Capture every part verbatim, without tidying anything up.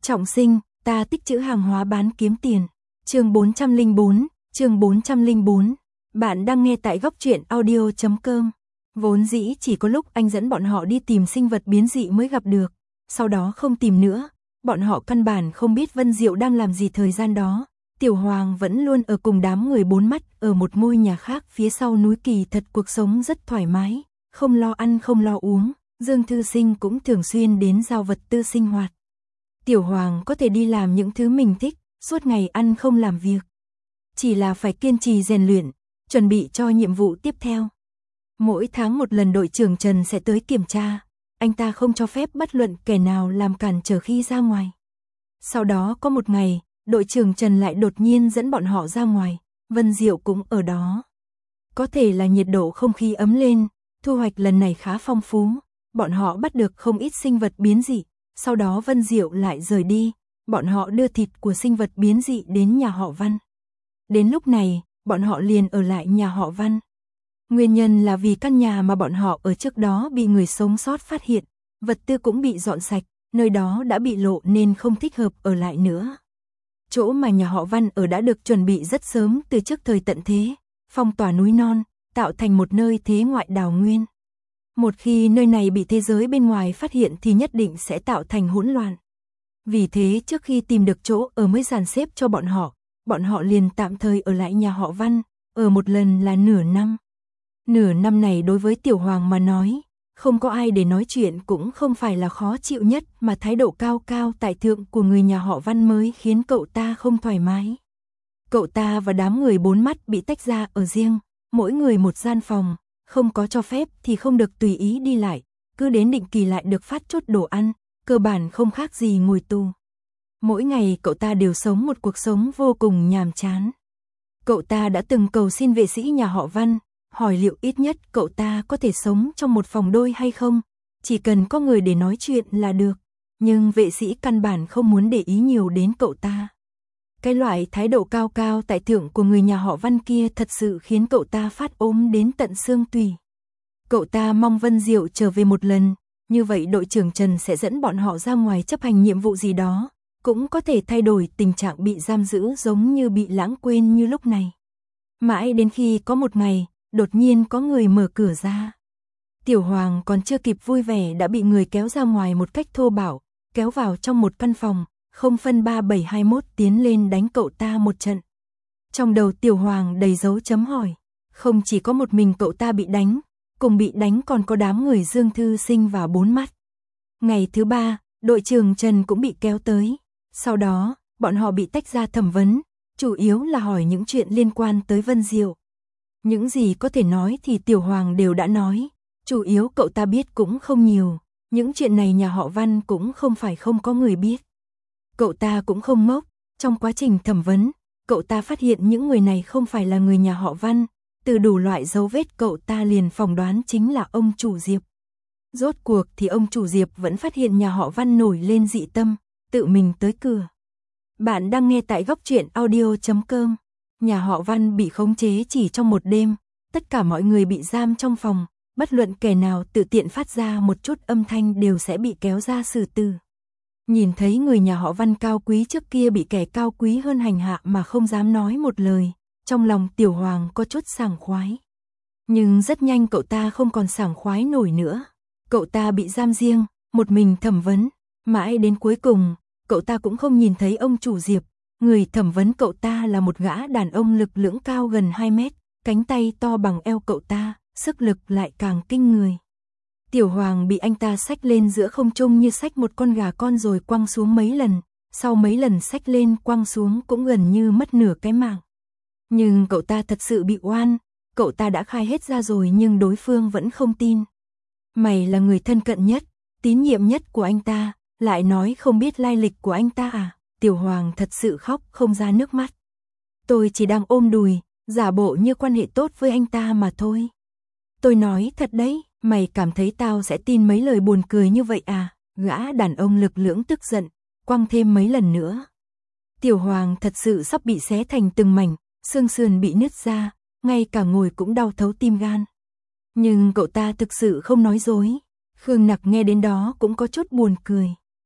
Trọng sinh, ta tích trữ hàng hóa bán kiếm tiền. Chương bốn trăm lẻ bốn, chương bốn trăm lẻ bốn. Bạn đang nghe tại góc truyện audio chấm com. Vốn dĩ chỉ có lúc anh dẫn bọn họ đi tìm sinh vật biến dị mới gặp được, sau đó không tìm nữa, bọn họ căn bản không biết Vân Diệu đang làm gì thời gian đó. Tiểu Hoàng vẫn luôn ở cùng đám người bốn mắt ở một ngôi nhà khác phía sau núi, kỳ thật cuộc sống rất thoải mái, không lo ăn không lo uống. Dương Thư Sinh cũng thường xuyên đến giao vật tư sinh hoạt. Tiểu Hoàng có thể đi làm những thứ mình thích, suốt ngày ăn không làm việc. Chỉ là phải kiên trì rèn luyện, chuẩn bị cho nhiệm vụ tiếp theo. Mỗi tháng một lần đội trưởng Trần sẽ tới kiểm tra, anh ta không cho phép bất luận kẻ nào làm cản trở khi ra ngoài. Sau đó có một ngày, đội trưởng Trần lại đột nhiên dẫn bọn họ ra ngoài, Vân Diệu cũng ở đó. Có thể là nhiệt độ không khí ấm lên, thu hoạch lần này khá phong phú, bọn họ bắt được không ít sinh vật biến dị. Sau đó Vân Diệu lại rời đi, bọn họ đưa thịt của sinh vật biến dị đến nhà họ Văn. Đến lúc này, bọn họ liền ở lại nhà họ Văn. Nguyên nhân là vì căn nhà mà bọn họ ở trước đó bị người sống sót phát hiện, vật tư cũng bị dọn sạch, nơi đó đã bị lộ nên không thích hợp ở lại nữa. Chỗ mà nhà họ Văn ở đã được chuẩn bị rất sớm từ trước thời tận thế, phong tỏa núi non, tạo thành một nơi thế ngoại đào nguyên. Một khi nơi này bị thế giới bên ngoài phát hiện thì nhất định sẽ tạo thành hỗn loạn. Vì thế trước khi tìm được chỗ ở mới dàn xếp cho bọn họ, bọn họ liền tạm thời ở lại nhà họ Văn, ở một lần là nửa năm. Nửa năm này đối với Tiểu Hoàng mà nói, không có ai để nói chuyện cũng không phải là khó chịu nhất, mà thái độ cao cao tại thượng của người nhà họ Văn mới khiến cậu ta không thoải mái. Cậu ta và đám người bốn mắt bị tách ra ở riêng, mỗi người một gian phòng. Không có cho phép thì không được tùy ý đi lại, cứ đến định kỳ lại được phát chút đồ ăn, cơ bản không khác gì ngồi tù. Mỗi ngày cậu ta đều sống một cuộc sống vô cùng nhàm chán. Cậu ta đã từng cầu xin vệ sĩ nhà họ Văn, hỏi liệu ít nhất cậu ta có thể sống trong một phòng đôi hay không, chỉ cần có người để nói chuyện là được, nhưng vệ sĩ căn bản không muốn để ý nhiều đến cậu ta. Cái loại thái độ cao cao tại thượng của người nhà họ Văn kia thật sự khiến cậu ta phát ốm đến tận xương tủy. Cậu ta mong Vân Diệu trở về một lần, như vậy đội trưởng Trần sẽ dẫn bọn họ ra ngoài chấp hành nhiệm vụ gì đó, cũng có thể thay đổi tình trạng bị giam giữ giống như bị lãng quên như lúc này. Mãi đến khi có một ngày, đột nhiên có người mở cửa ra. Tiểu Hoàng còn chưa kịp vui vẻ đã bị người kéo ra ngoài một cách thô bạo, kéo vào trong một căn phòng. Không phân ba bảy hai mốt tiến lên đánh cậu ta một trận. Trong đầu Tiểu Hoàng đầy dấu chấm hỏi, không chỉ có một mình cậu ta bị đánh, cùng bị đánh còn có đám người Dương Thư Sinh và bốn mắt. Ngày thứ ba, đội trưởng Trần cũng bị kéo tới. Sau đó, bọn họ bị tách ra thẩm vấn, chủ yếu là hỏi những chuyện liên quan tới Vân Diệu. Những gì có thể nói thì Tiểu Hoàng đều đã nói, chủ yếu cậu ta biết cũng không nhiều, những chuyện này nhà họ Văn cũng không phải không có người biết. Cậu ta cũng không ngốc, trong quá trình thẩm vấn, cậu ta phát hiện những người này không phải là người nhà họ Văn, từ đủ loại dấu vết cậu ta liền phỏng đoán chính là ông chủ Diệp. Rốt cuộc thì ông chủ Diệp vẫn phát hiện nhà họ Văn nổi lên dị tâm, tự mình tới cửa. Bạn đang nghe tại góc truyện audio chấm com. Nhà họ Văn bị khống chế chỉ trong một đêm, tất cả mọi người bị giam trong phòng, bất luận kẻ nào tự tiện phát ra một chút âm thanh đều sẽ bị kéo ra xử tử. Nhìn thấy người nhà họ Văn cao quý trước kia bị kẻ cao quý hơn hành hạ mà không dám nói một lời, trong lòng Tiểu Hoàng có chút sảng khoái. Nhưng rất nhanh cậu ta không còn sảng khoái nổi nữa. Cậu ta bị giam riêng, một mình thẩm vấn, mãi đến cuối cùng, cậu ta cũng không nhìn thấy ông chủ Diệp. Người thẩm vấn cậu ta là một gã đàn ông lực lưỡng cao gần hai mét, cánh tay to bằng eo cậu ta, sức lực lại càng kinh người. Tiểu Hoàng bị anh ta xách lên giữa không trung như xách một con gà con rồi quăng xuống mấy lần, sau mấy lần xách lên quăng xuống cũng gần như mất nửa cái mạng. Nhưng cậu ta thật sự bị oan, cậu ta đã khai hết ra rồi nhưng đối phương vẫn không tin. Mày là người thân cận nhất, tín nhiệm nhất của anh ta, lại nói không biết lai lịch của anh ta à? Tiểu Hoàng thật sự khóc không ra nước mắt. Tôi chỉ đang ôm đùi, giả bộ như quan hệ tốt với anh ta mà thôi. Tôi nói thật đấy. Mày cảm thấy tao sẽ tin mấy lời buồn cười như vậy à? Gã đàn ông lực lưỡng tức giận, quăng thêm mấy lần nữa. Tiểu Hoàng thật sự sắp bị xé thành từng mảnh, xương sườn bị nứt ra, ngay cả ngồi cũng đau thấu tim gan. Nhưng cậu ta thực sự không nói dối. Khương Nặc nghe đến đó cũng có chút buồn cười.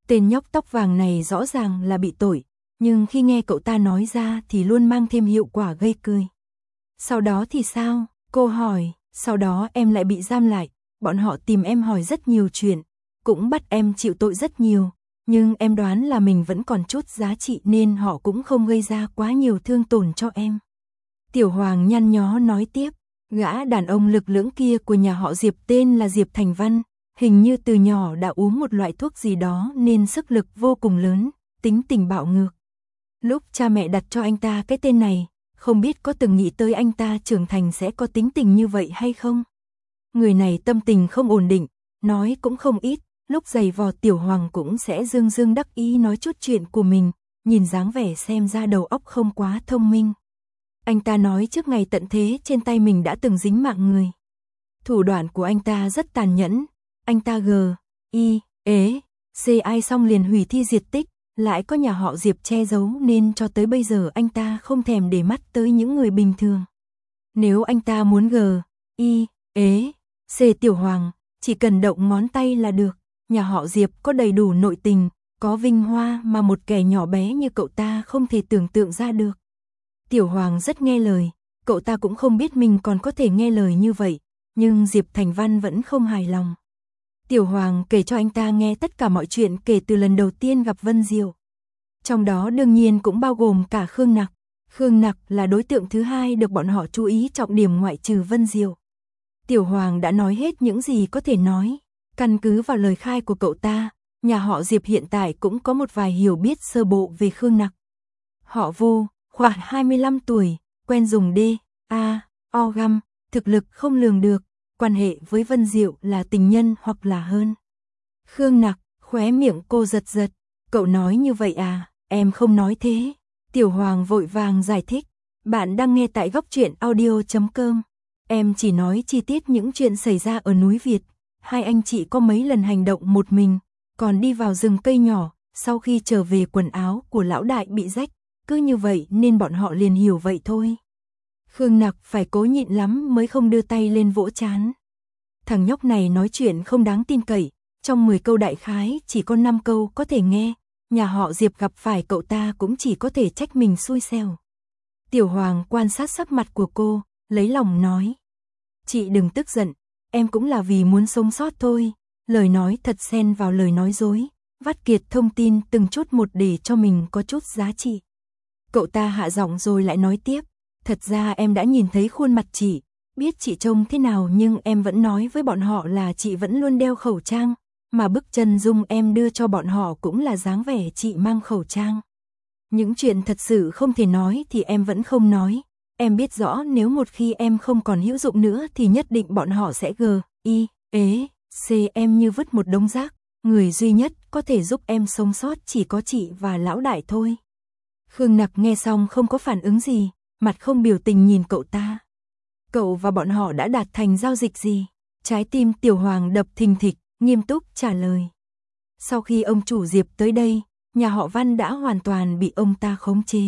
Tên nhóc tóc vàng này rõ ràng là bị tội, nhưng khi nghe cậu ta nói ra thì luôn mang thêm hiệu quả gây cười. Sau đó thì sao? Cô hỏi, sau đó em lại bị giam lại, bọn họ tìm em hỏi rất nhiều chuyện, cũng bắt em chịu tội rất nhiều, nhưng em đoán là mình vẫn còn chút giá trị nên họ cũng không gây ra quá nhiều thương tổn cho em. Tiểu Hoàng nhăn nhó nói tiếp, gã đàn ông lực lưỡng kia của nhà họ Diệp tên là Diệp Thành Văn, hình như từ nhỏ đã uống một loại thuốc gì đó nên sức lực vô cùng lớn, tính tình bạo ngược. Lúc cha mẹ đặt cho anh ta cái tên này, không biết có từng nghĩ tới anh ta trưởng thành sẽ có tính tình như vậy hay không? Người này tâm tình không ổn định, nói cũng không ít, lúc giày vò Tiểu Hoàng cũng sẽ dương dương đắc ý nói chút chuyện của mình, nhìn dáng vẻ xem ra đầu óc không quá thông minh. Anh ta nói trước ngày tận thế trên tay mình đã từng dính mạng người. Thủ đoạn của anh ta rất tàn nhẫn, anh ta gờ, y, ế, xê ai xong liền hủy thi diệt tích, lại có nhà họ Diệp che giấu nên cho tới bây giờ anh ta không thèm để mắt tới những người bình thường. Nếu anh ta muốn gờ, y, ế, xê Tiểu Hoàng, chỉ cần động ngón tay là được, nhà họ Diệp có đầy đủ nội tình, có vinh hoa mà một kẻ nhỏ bé như cậu ta không thể tưởng tượng ra được. Tiểu Hoàng rất nghe lời, cậu ta cũng không biết mình còn có thể nghe lời như vậy, nhưng Diệp Thành Văn vẫn không hài lòng. Tiểu Hoàng kể cho anh ta nghe tất cả mọi chuyện kể từ lần đầu tiên gặp Vân Diệu. Trong đó đương nhiên cũng bao gồm cả Khương Nặc. Khương Nặc là đối tượng thứ hai được bọn họ chú ý trọng điểm ngoại trừ Vân Diệu. Tiểu Hoàng đã nói hết những gì có thể nói. Căn cứ vào lời khai của cậu ta, nhà họ Diệp hiện tại cũng có một vài hiểu biết sơ bộ về Khương Nặc. Họ Vu, khoảng hai mươi lăm tuổi, quen dùng D, A, O găm, thực lực không lường được, quan hệ với Vân Diệu là tình nhân hoặc là hơn. Khương Nặc, khóe miệng cô giật giật, cậu nói như vậy à, em không nói thế. Tiểu Hoàng vội vàng giải thích, bạn đang nghe tại góc truyện audio chấm com. Em chỉ nói chi tiết những chuyện xảy ra ở núi Việt, hai anh chị có mấy lần hành động một mình, còn đi vào rừng cây nhỏ, sau khi trở về quần áo của lão đại bị rách, cứ như vậy nên bọn họ liền hiểu vậy thôi. Khương Nặc phải cố nhịn lắm mới không đưa tay lên vỗ trán. Thằng nhóc này nói chuyện không đáng tin cậy, trong mười câu đại khái chỉ có năm câu có thể nghe, nhà họ Diệp gặp phải cậu ta cũng chỉ có thể trách mình xui xẻo. Tiểu Hoàng quan sát sắc mặt của cô, lấy lòng nói. Chị đừng tức giận, em cũng là vì muốn sống sót thôi, lời nói thật xen vào lời nói dối, vắt kiệt thông tin từng chút một để cho mình có chút giá trị. Cậu ta hạ giọng rồi lại nói tiếp, thật ra em đã nhìn thấy khuôn mặt chị, biết chị trông thế nào nhưng em vẫn nói với bọn họ là chị vẫn luôn đeo khẩu trang, mà bức chân dung em đưa cho bọn họ cũng là dáng vẻ chị mang khẩu trang. Những chuyện thật sự không thể nói thì em vẫn không nói, em biết rõ nếu một khi em không còn hữu dụng nữa thì nhất định bọn họ sẽ gờ, y, ế, xê em như vứt một đống rác, người duy nhất có thể giúp em sống sót chỉ có chị và lão đại thôi. Khương Nặc nghe xong không có phản ứng gì, mặt không biểu tình nhìn cậu ta. Cậu và bọn họ đã đạt thành giao dịch gì? Trái tim Tiểu Hoàng đập thình thịch, nghiêm túc trả lời. Sau khi ông chủ Diệp tới đây, nhà họ Văn đã hoàn toàn bị ông ta khống chế.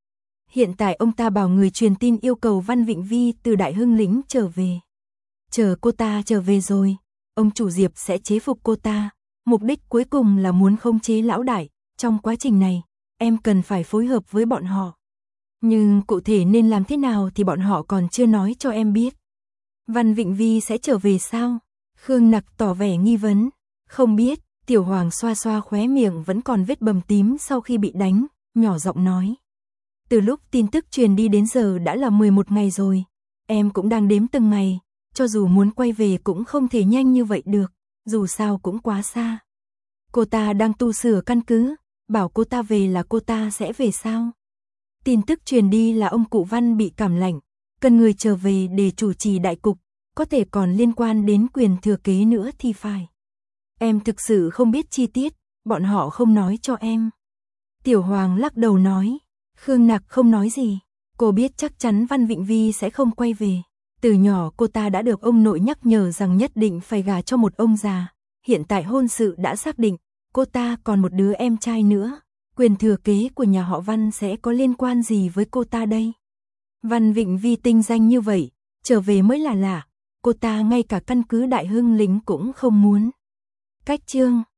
Hiện tại ông ta bảo người truyền tin yêu cầu Văn Vịnh Vi từ Đại Hưng Lĩnh trở về. Chờ cô ta trở về rồi, ông chủ Diệp sẽ chế phục cô ta. Mục đích cuối cùng là muốn khống chế lão đại. Trong quá trình này, em cần phải phối hợp với bọn họ. Nhưng cụ thể nên làm thế nào thì bọn họ còn chưa nói cho em biết. Văn Vịnh Vi sẽ trở về sao? Khương Nặc tỏ vẻ nghi vấn. Không biết, Tiểu Hoàng xoa xoa khóe miệng vẫn còn vết bầm tím sau khi bị đánh, nhỏ giọng nói. Từ lúc tin tức truyền đi đến giờ đã là mười một ngày rồi. Em cũng đang đếm từng ngày, cho dù muốn quay về cũng không thể nhanh như vậy được, dù sao cũng quá xa. Cô ta đang tu sửa căn cứ, bảo cô ta về là cô ta sẽ về sao? Tin tức truyền đi là ông cụ Văn bị cảm lạnh, cần người trở về để chủ trì đại cục, có thể còn liên quan đến quyền thừa kế nữa thì phải. Em thực sự không biết chi tiết, bọn họ không nói cho em. Tiểu Hoàng lắc đầu nói. Khương Nặc không nói gì, cô biết chắc chắn Văn Vịnh Vi sẽ không quay về. Từ nhỏ cô ta đã được ông nội nhắc nhở rằng nhất định phải gả cho một ông già. Hiện tại hôn sự đã xác định, cô ta còn một đứa em trai nữa. Quyền thừa kế của nhà họ Văn sẽ có liên quan gì với cô ta đây? Văn Vịnh Vi tinh danh như vậy, trở về mới là lạ. Cô ta ngay cả căn cứ Đại Hưng Lĩnh cũng không muốn. Cách chương